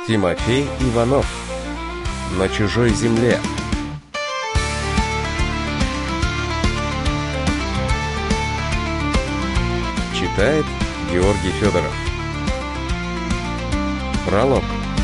Тимофей Иванов. На чужой земле. Читает Георгий Федоров. Пролог.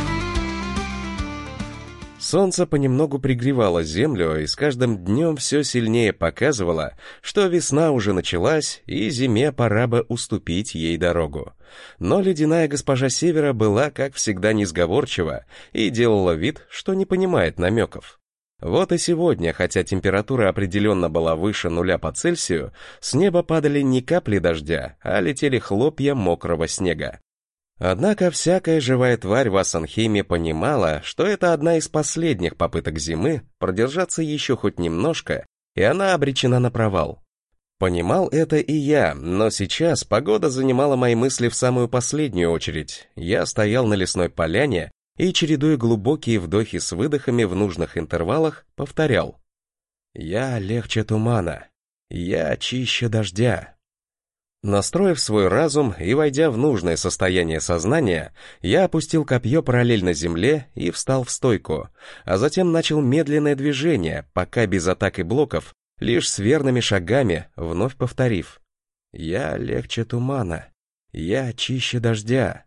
Солнце понемногу пригревало землю, и с каждым днем все сильнее показывало, что весна уже началась, и зиме пора бы уступить ей дорогу. Но ледяная госпожа Севера была, как всегда, несговорчива и делала вид, что не понимает намеков. Вот и сегодня, хотя температура определенно была выше 0 по Цельсию, с неба падали не капли дождя, а летели хлопья мокрого снега. Однако всякая живая тварь в Ассанхейме понимала, что это одна из последних попыток зимы продержаться еще хоть немножко, и она обречена на провал. Понимал это и я, но сейчас погода занимала мои мысли в самую последнюю очередь. Я стоял на лесной поляне и, чередуя глубокие вдохи с выдохами в нужных интервалах, повторял: «Я легче тумана, я чище дождя». Настроив свой разум и войдя в нужное состояние сознания, я опустил копье параллельно земле и встал в стойку, а затем начал медленное движение, пока без атак и блоков, лишь с верными шагами, вновь повторив: «Я легче тумана, я чище дождя».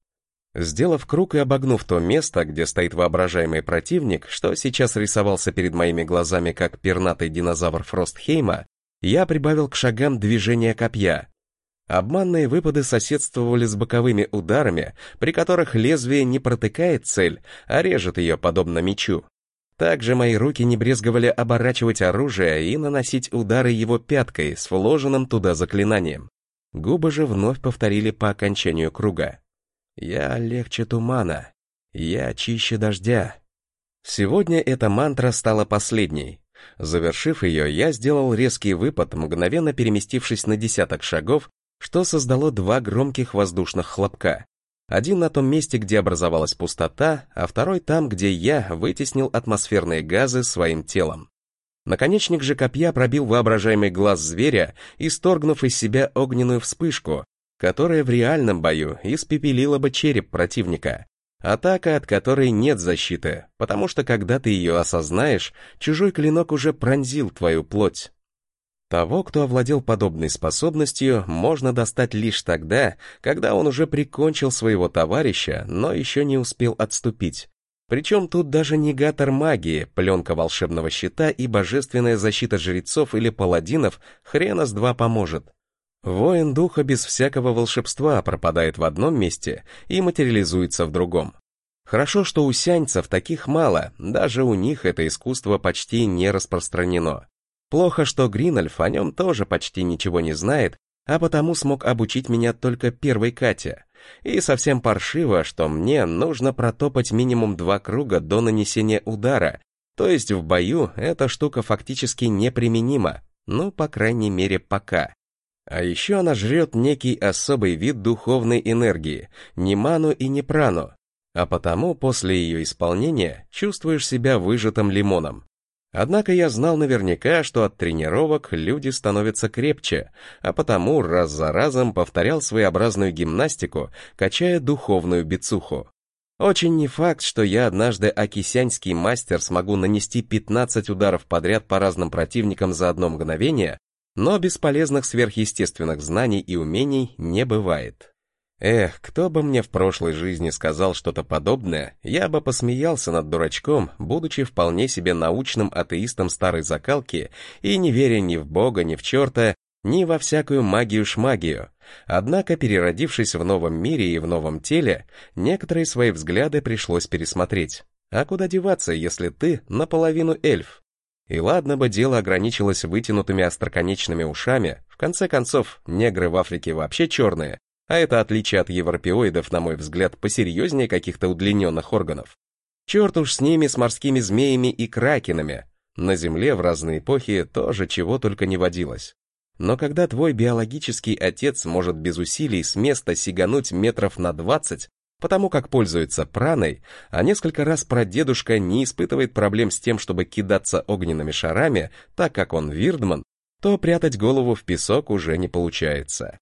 Сделав круг и обогнув то место, где стоит воображаемый противник, что сейчас рисовался перед моими глазами как пернатый динозавр Фростхейма, я прибавил к шагам движения копья. Обманные выпады соседствовали с боковыми ударами, при которых лезвие не протыкает цель, а режет ее подобно мечу. Также мои руки не брезговали оборачивать оружие и наносить удары его пяткой с вложенным туда заклинанием. Губы же вновь повторили по окончанию круга: «Я легче тумана, я чище дождя». Сегодня эта мантра стала последней. Завершив ее, я сделал резкий выпад, мгновенно переместившись на десяток шагов, что создало 2 громких воздушных хлопка. Один на том месте, где образовалась пустота, а второй там, где я вытеснил атмосферные газы своим телом. Наконечник же копья пробил воображаемый глаз зверя, исторгнув из себя огненную вспышку, которая в реальном бою испепелила бы череп противника. Атака, от которой нет защиты, потому что когда ты ее осознаешь, чужой клинок уже пронзил твою плоть. Того, кто овладел подобной способностью, можно достать лишь тогда, когда он уже прикончил своего товарища, но еще не успел отступить. Причем тут даже негатор магии, пленка волшебного щита и божественная защита жрецов или паладинов хрена с два поможет. Воин духа без всякого волшебства пропадает в одном месте и материализуется в другом. Хорошо, что у сяньцев таких мало, даже у них это искусство почти не распространено. Плохо, что Гринольф о нем тоже почти ничего не знает, а потому смог обучить меня только первой Кате. И совсем паршиво, что мне нужно протопать минимум 2 круга до нанесения удара, то есть в бою эта штука фактически неприменима, ну, по крайней мере, пока. А еще она жрет некий особый вид духовной энергии, не ману и не прану, а потому после ее исполнения чувствуешь себя выжатым лимоном. Однако я знал наверняка, что от тренировок люди становятся крепче, а потому раз за разом повторял своеобразную гимнастику, качая духовную бицуху. Очень не факт, что я однажды акисянский мастер смогу нанести 15 ударов подряд по разным противникам за одно мгновение, но бесполезных сверхъестественных знаний и умений не бывает. Эх, кто бы мне в прошлой жизни сказал что-то подобное, я бы посмеялся над дурачком, будучи вполне себе научным атеистом старой закалки и не веря ни в Бога, ни в черта, ни во всякую магию-шмагию. Однако, переродившись в новом мире и в новом теле, некоторые свои взгляды пришлось пересмотреть. А куда деваться, если ты наполовину эльф? И ладно бы дело ограничилось вытянутыми остроконечными ушами, в конце концов, негры в Африке вообще черные, а это отличие от европеоидов, на мой взгляд, посерьезнее каких-то удлиненных органов. Черт уж с ними, с морскими змеями и кракенами. На Земле в разные эпохи тоже чего только не водилось. Но когда твой биологический отец может без усилий с места сигануть метров на 20, потому как пользуется праной, а несколько раз прадедушка не испытывает проблем с тем, чтобы кидаться огненными шарами, так как он вирдман, то прятать голову в песок уже не получается.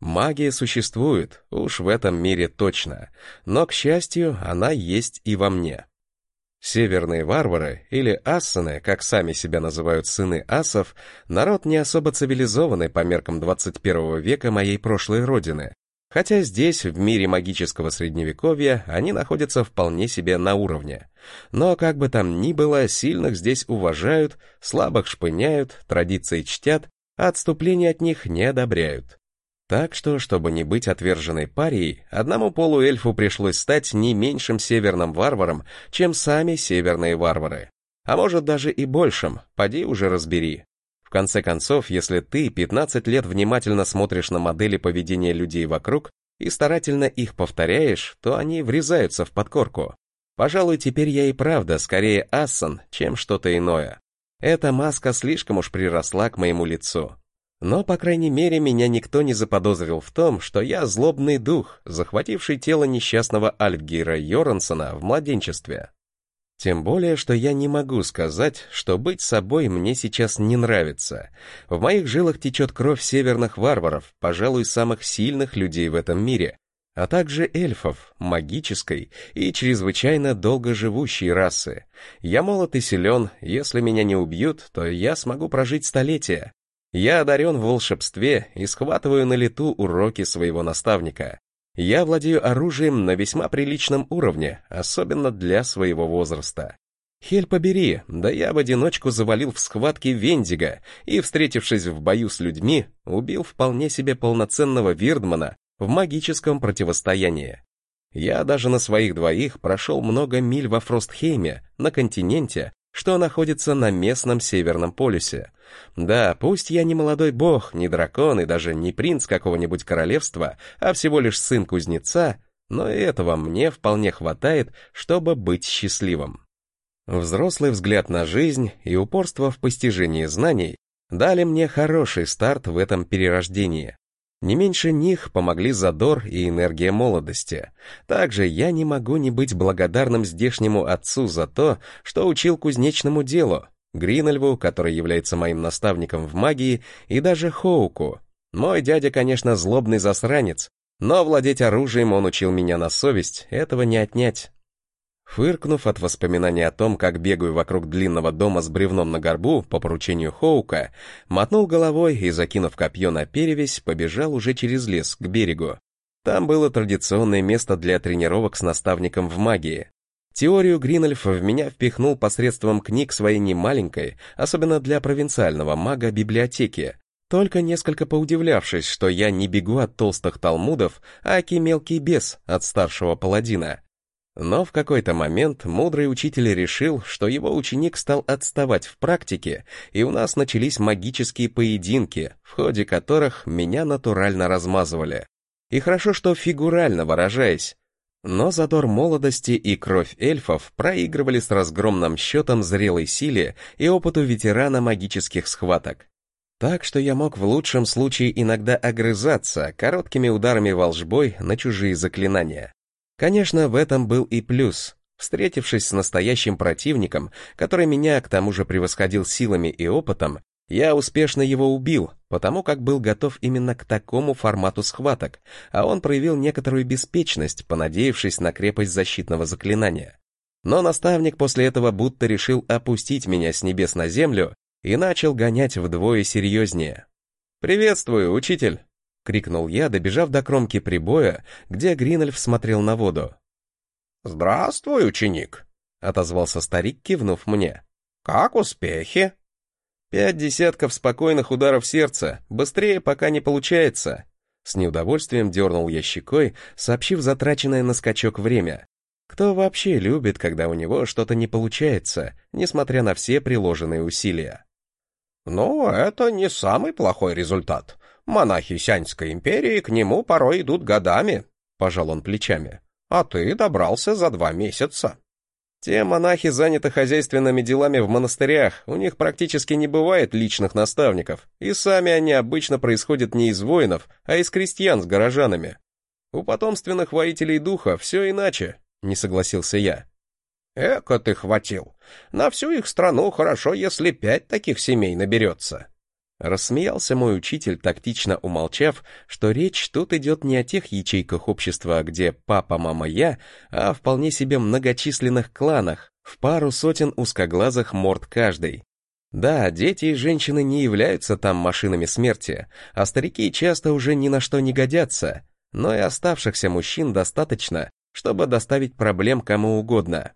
Магия существует, уж в этом мире точно, но, к счастью, она есть и во мне. Северные варвары, или ассаны, как сами себя называют сыны ассов, народ не особо цивилизованный по меркам 21 века моей прошлой родины, хотя здесь, в мире магического средневековья, они находятся вполне себе на уровне. Но как бы там ни было, сильных здесь уважают, слабых шпыняют, традиции чтят, а отступления от них не одобряют. Так что, чтобы не быть отверженной парией, одному полуэльфу пришлось стать не меньшим северным варваром, чем сами северные варвары. А может даже и большим, поди уже разбери. В конце концов, если ты 15 лет внимательно смотришь на модели поведения людей вокруг и старательно их повторяешь, то они врезаются в подкорку. Пожалуй, теперь я и правда скорее ассан, чем что-то иное. Эта маска слишком уж приросла к моему лицу. Но, по крайней мере, меня никто не заподозрил в том, что я злобный дух, захвативший тело несчастного Альфгейра Йорансона в младенчестве. Тем более, что я не могу сказать, что быть собой мне сейчас не нравится. В моих жилах течет кровь северных варваров, пожалуй, самых сильных людей в этом мире, а также эльфов, магической и чрезвычайно долгоживущей расы. Я молод и силен, если меня не убьют, то я смогу прожить столетия. Я одарен в волшебстве и схватываю на лету уроки своего наставника. Я владею оружием на весьма приличном уровне, особенно для своего возраста. Хель побери, да я в одиночку завалил в схватке Вендига и, встретившись в бою с людьми, убил вполне себе полноценного Вирдмана в магическом противостоянии. Я даже на своих двоих прошел много миль во Фростхейме, на континенте, что находится на местном Северном полюсе. Да, пусть я не молодой бог, не дракон и даже не принц какого-нибудь королевства, а всего лишь сын кузнеца, но и этого мне вполне хватает, чтобы быть счастливым. Взрослый взгляд на жизнь и упорство в постижении знаний дали мне хороший старт в этом перерождении. Не меньше них помогли задор и энергия молодости. Также я не могу не быть благодарным здешнему отцу за то, что учил кузнечному делу, Гринельву, который является моим наставником в магии, и даже Хоуку. Мой дядя, конечно, злобный засранец, но владеть оружием он учил меня на совесть, этого не отнять. Фыркнув от воспоминаний о том, как бегаю вокруг длинного дома с бревном на горбу по поручению Хоука, мотнул головой и, закинув копье на перевязь, побежал уже через лес к берегу. Там было традиционное место для тренировок с наставником в магии. Теорию Гринельф в меня впихнул посредством книг своей немаленькой, особенно для провинциального мага, библиотеки, только несколько поудивлявшись, что я не бегу от толстых талмудов, а аки мелкий бес от старшего паладина. Но в какой-то момент мудрый учитель решил, что его ученик стал отставать в практике, и у нас начались магические поединки, в ходе которых меня натурально размазывали. И хорошо, что фигурально выражаясь. Но задор молодости и кровь эльфов проигрывали с разгромным счетом зрелой силе и опыту ветерана магических схваток. Так что я мог в лучшем случае иногда огрызаться короткими ударами волшбой на чужие заклинания. Конечно, в этом был и плюс. Встретившись с настоящим противником, который меня к тому же превосходил силами и опытом, я успешно его убил, потому как был готов именно к такому формату схваток, а он проявил некоторую беспечность, понадеявшись на крепость защитного заклинания. Но наставник после этого будто решил опустить меня с небес на землю и начал гонять вдвое серьезнее. «Приветствую, учитель!» — крикнул я, добежав до кромки прибоя, где Гринельф смотрел на воду. «Здравствуй, ученик!» — отозвался старик, кивнув мне. «Как успехи?» 5 десятков спокойных ударов сердца, быстрее пока не получается. С неудовольствием дернул я щекой, сообщив затраченное на скачок время. Кто вообще любит, когда у него что-то не получается, несмотря на все приложенные усилия? «Ну, это не самый плохой результат. Монахи Сяньской империи к нему порой идут годами», — пожал он плечами. «А ты добрался за 2 месяца». Те монахи заняты хозяйственными делами в монастырях, у них практически не бывает личных наставников, и сами они обычно происходят не из воинов, а из крестьян с горожанами. У потомственных воителей духа все иначе, не согласился я. «Эко ты хватил. На всю их страну хорошо, если 5 таких семей наберется». Рассмеялся мой учитель, тактично умолчав, что речь тут идет не о тех ячейках общества, где папа, мама, я, а о вполне себе многочисленных кланах, в пару сотен узкоглазых морд каждый. Да, дети и женщины не являются там машинами смерти, а старики часто уже ни на что не годятся, но и оставшихся мужчин достаточно, чтобы доставить проблем кому угодно.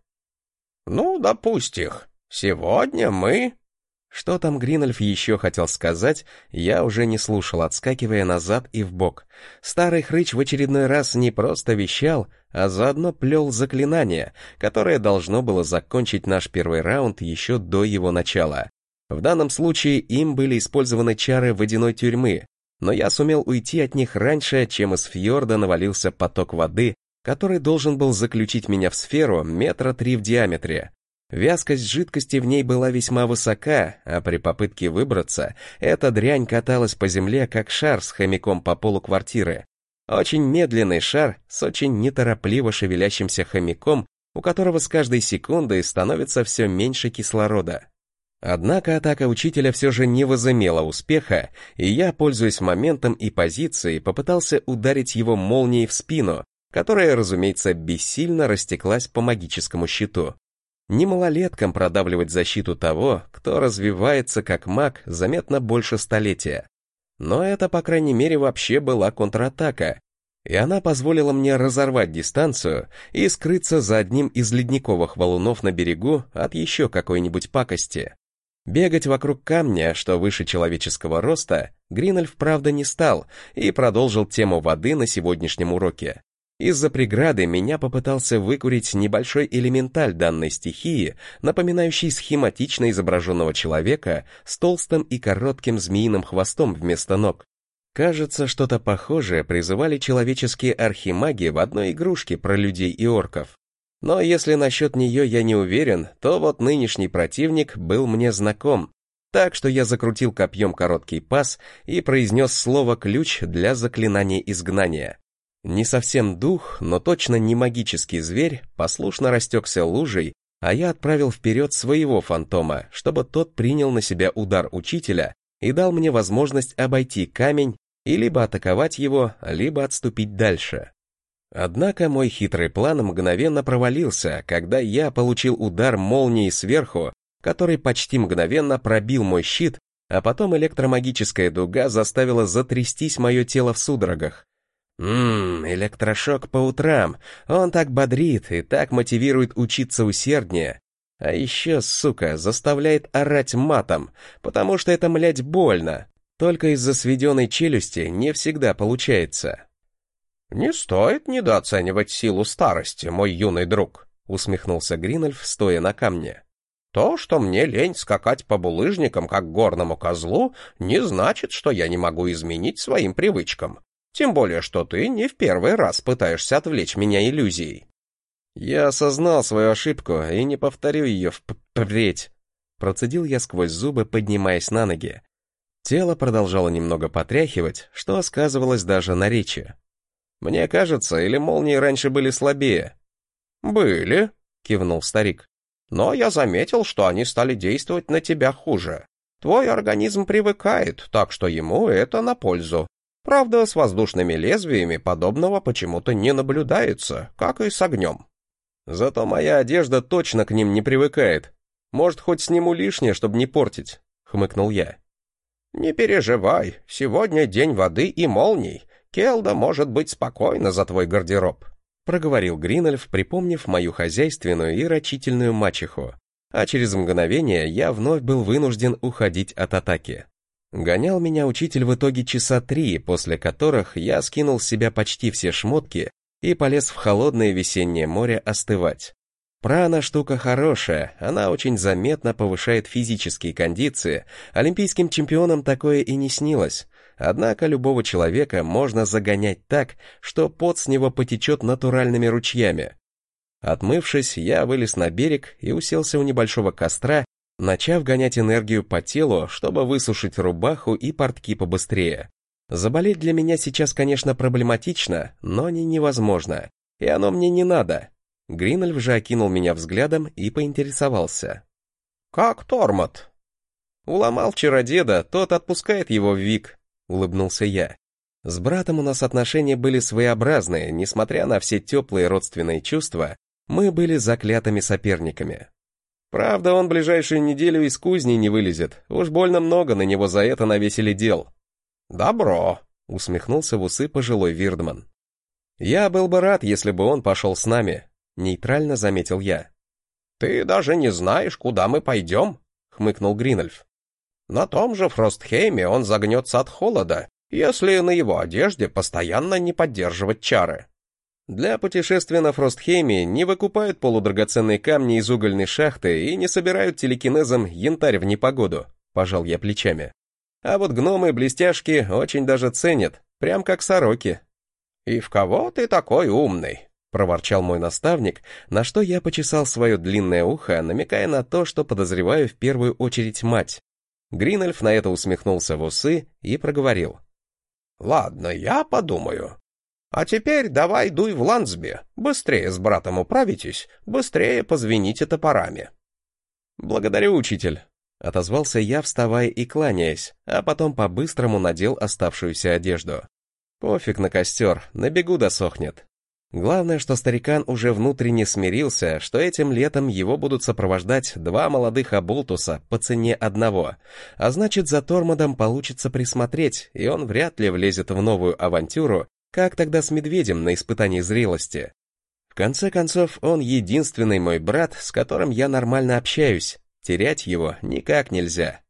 «Ну, допустим, сегодня мы...» Что там Гринольф еще хотел сказать, я уже не слушал, отскакивая назад и вбок. Старый хрыч в очередной раз не просто вещал, а заодно плел заклинание, которое должно было закончить наш первый раунд еще до его начала. В данном случае им были использованы чары водяной тюрьмы, но я сумел уйти от них раньше, чем из фьорда навалился поток воды, который должен был заключить меня в сферу 3 метра в диаметре. Вязкость жидкости в ней была весьма высока, а при попытке выбраться, эта дрянь каталась по земле, как шар с хомяком по полу квартиры. Очень медленный шар с очень неторопливо шевелящимся хомяком, у которого с каждой секундой становится все меньше кислорода. Однако атака учителя все же не возымела успеха, и я, пользуясь моментом и позицией, попытался ударить его молнией в спину, которая, разумеется, бессильно растеклась по магическому щиту. Не малолеткам продавливать защиту того, кто развивается как маг заметно больше столетия. Но это, по крайней мере, вообще была контратака, и она позволила мне разорвать дистанцию и скрыться за одним из ледниковых валунов на берегу от еще какой-нибудь пакости. Бегать вокруг камня, что выше человеческого роста, Гринольф, правда, не стал и продолжил тему воды на сегодняшнем уроке. Из-за преграды меня попытался выкурить небольшой элементаль данной стихии, напоминающий схематично изображенного человека с толстым и коротким змеиным хвостом вместо ног. Кажется, что-то похожее призывали человеческие архимаги в одной игрушке про людей и орков. Но если насчет нее я не уверен, то вот нынешний противник был мне знаком, так что я закрутил копьем короткий пас и произнес слово «ключ» для заклинания изгнания. Не совсем дух, но точно не магический зверь послушно растекся лужей, а я отправил вперед своего фантома, чтобы тот принял на себя удар учителя и дал мне возможность обойти камень и либо атаковать его, либо отступить дальше. Однако мой хитрый план мгновенно провалился, когда я получил удар молнии сверху, который почти мгновенно пробил мой щит, а потом электромагическая дуга заставила затрястись мое тело в судорогах. Электрошок по утрам, он так бодрит и так мотивирует учиться усерднее. А еще, сука, заставляет орать матом, потому что это, млядь, больно. Только из-за сведенной челюсти не всегда получается. «Не стоит недооценивать силу старости, мой юный друг», — усмехнулся Гринольф, стоя на камне. «То, что мне лень скакать по булыжникам, как горному козлу, не значит, что я не могу изменить своим привычкам. Тем более, что ты не в первый раз пытаешься отвлечь меня иллюзией». «Я осознал свою ошибку и не повторю ее впредь», — процедил я сквозь зубы, поднимаясь на ноги. Тело продолжало немного потряхивать, что сказывалось даже на речи. «Мне кажется, или молнии раньше были слабее?» «Были», — кивнул старик. «Но я заметил, что они стали действовать на тебя хуже. Твой организм привыкает, так что ему это на пользу. Правда, с воздушными лезвиями подобного почему-то не наблюдается, как и с огнем». «Зато моя одежда точно к ним не привыкает. Может, хоть сниму лишнее, чтобы не портить», — хмыкнул я. «Не переживай, сегодня день воды и молний. Келда может быть спокойна за твой гардероб», — проговорил Гринольф, припомнив мою хозяйственную и рачительную мачеху. А через мгновение я вновь был вынужден уходить от атаки. Гонял меня учитель в итоге часа 3, после которых я скинул с себя почти все шмотки и полез в холодное весеннее море остывать. Прана штука хорошая, она очень заметно повышает физические кондиции, олимпийским чемпионам такое и не снилось, однако любого человека можно загонять так, что пот с него потечет натуральными ручьями. Отмывшись, я вылез на берег и уселся у небольшого костра, начав гонять энергию по телу, чтобы высушить рубаху и портки побыстрее. Заболеть для меня сейчас, конечно, проблематично, но не невозможно, и оно мне не надо. Гринольф же окинул меня взглядом и поинтересовался. «Как Тормот?» Уломал вчера деда, тот отпускает его в Вик», — улыбнулся я. С братом у нас отношения были своеобразные, несмотря на все теплые родственные чувства, мы были заклятыми соперниками. Правда, он ближайшую неделю из кузни не вылезет, уж больно много на него за это навесили дел. «Добро», — усмехнулся в усы пожилой Вирдман. «Я был бы рад, если бы он пошел с нами», — нейтрально заметил я. «Ты даже не знаешь, куда мы пойдем?» — хмыкнул Гринольф. «На том же Фростхейме он загнется от холода, если на его одежде постоянно не поддерживать чары». Для путешествия на Фростхейме не выкупают полудрагоценные камни из угольной шахты и не собирают телекинезом янтарь в непогоду, пожал я плечами. А вот гномы-блестяшки очень даже ценят, прям как сороки. «И в кого ты такой умный?» — проворчал мой наставник, на что я почесал свое длинное ухо, намекая на то, что подозреваю в первую очередь мать. Гринольф на это усмехнулся в усы и проговорил. «Ладно, я подумаю. А теперь давай дуй в Лансби, быстрее с братом управитесь, быстрее позвените топорами». «Благодарю, учитель», — отозвался я, вставая и кланяясь, а потом по-быстрому надел оставшуюся одежду. «Пофиг на костер, на бегу досохнет». Главное, что старикан уже внутренне смирился, что этим летом его будут сопровождать 2 молодых оболтуса по цене одного, а значит, за Тормодом получится присмотреть, и он вряд ли влезет в новую авантюру, как тогда с медведем на испытании зрелости. В конце концов, он единственный мой брат, с которым я нормально общаюсь, терять его никак нельзя.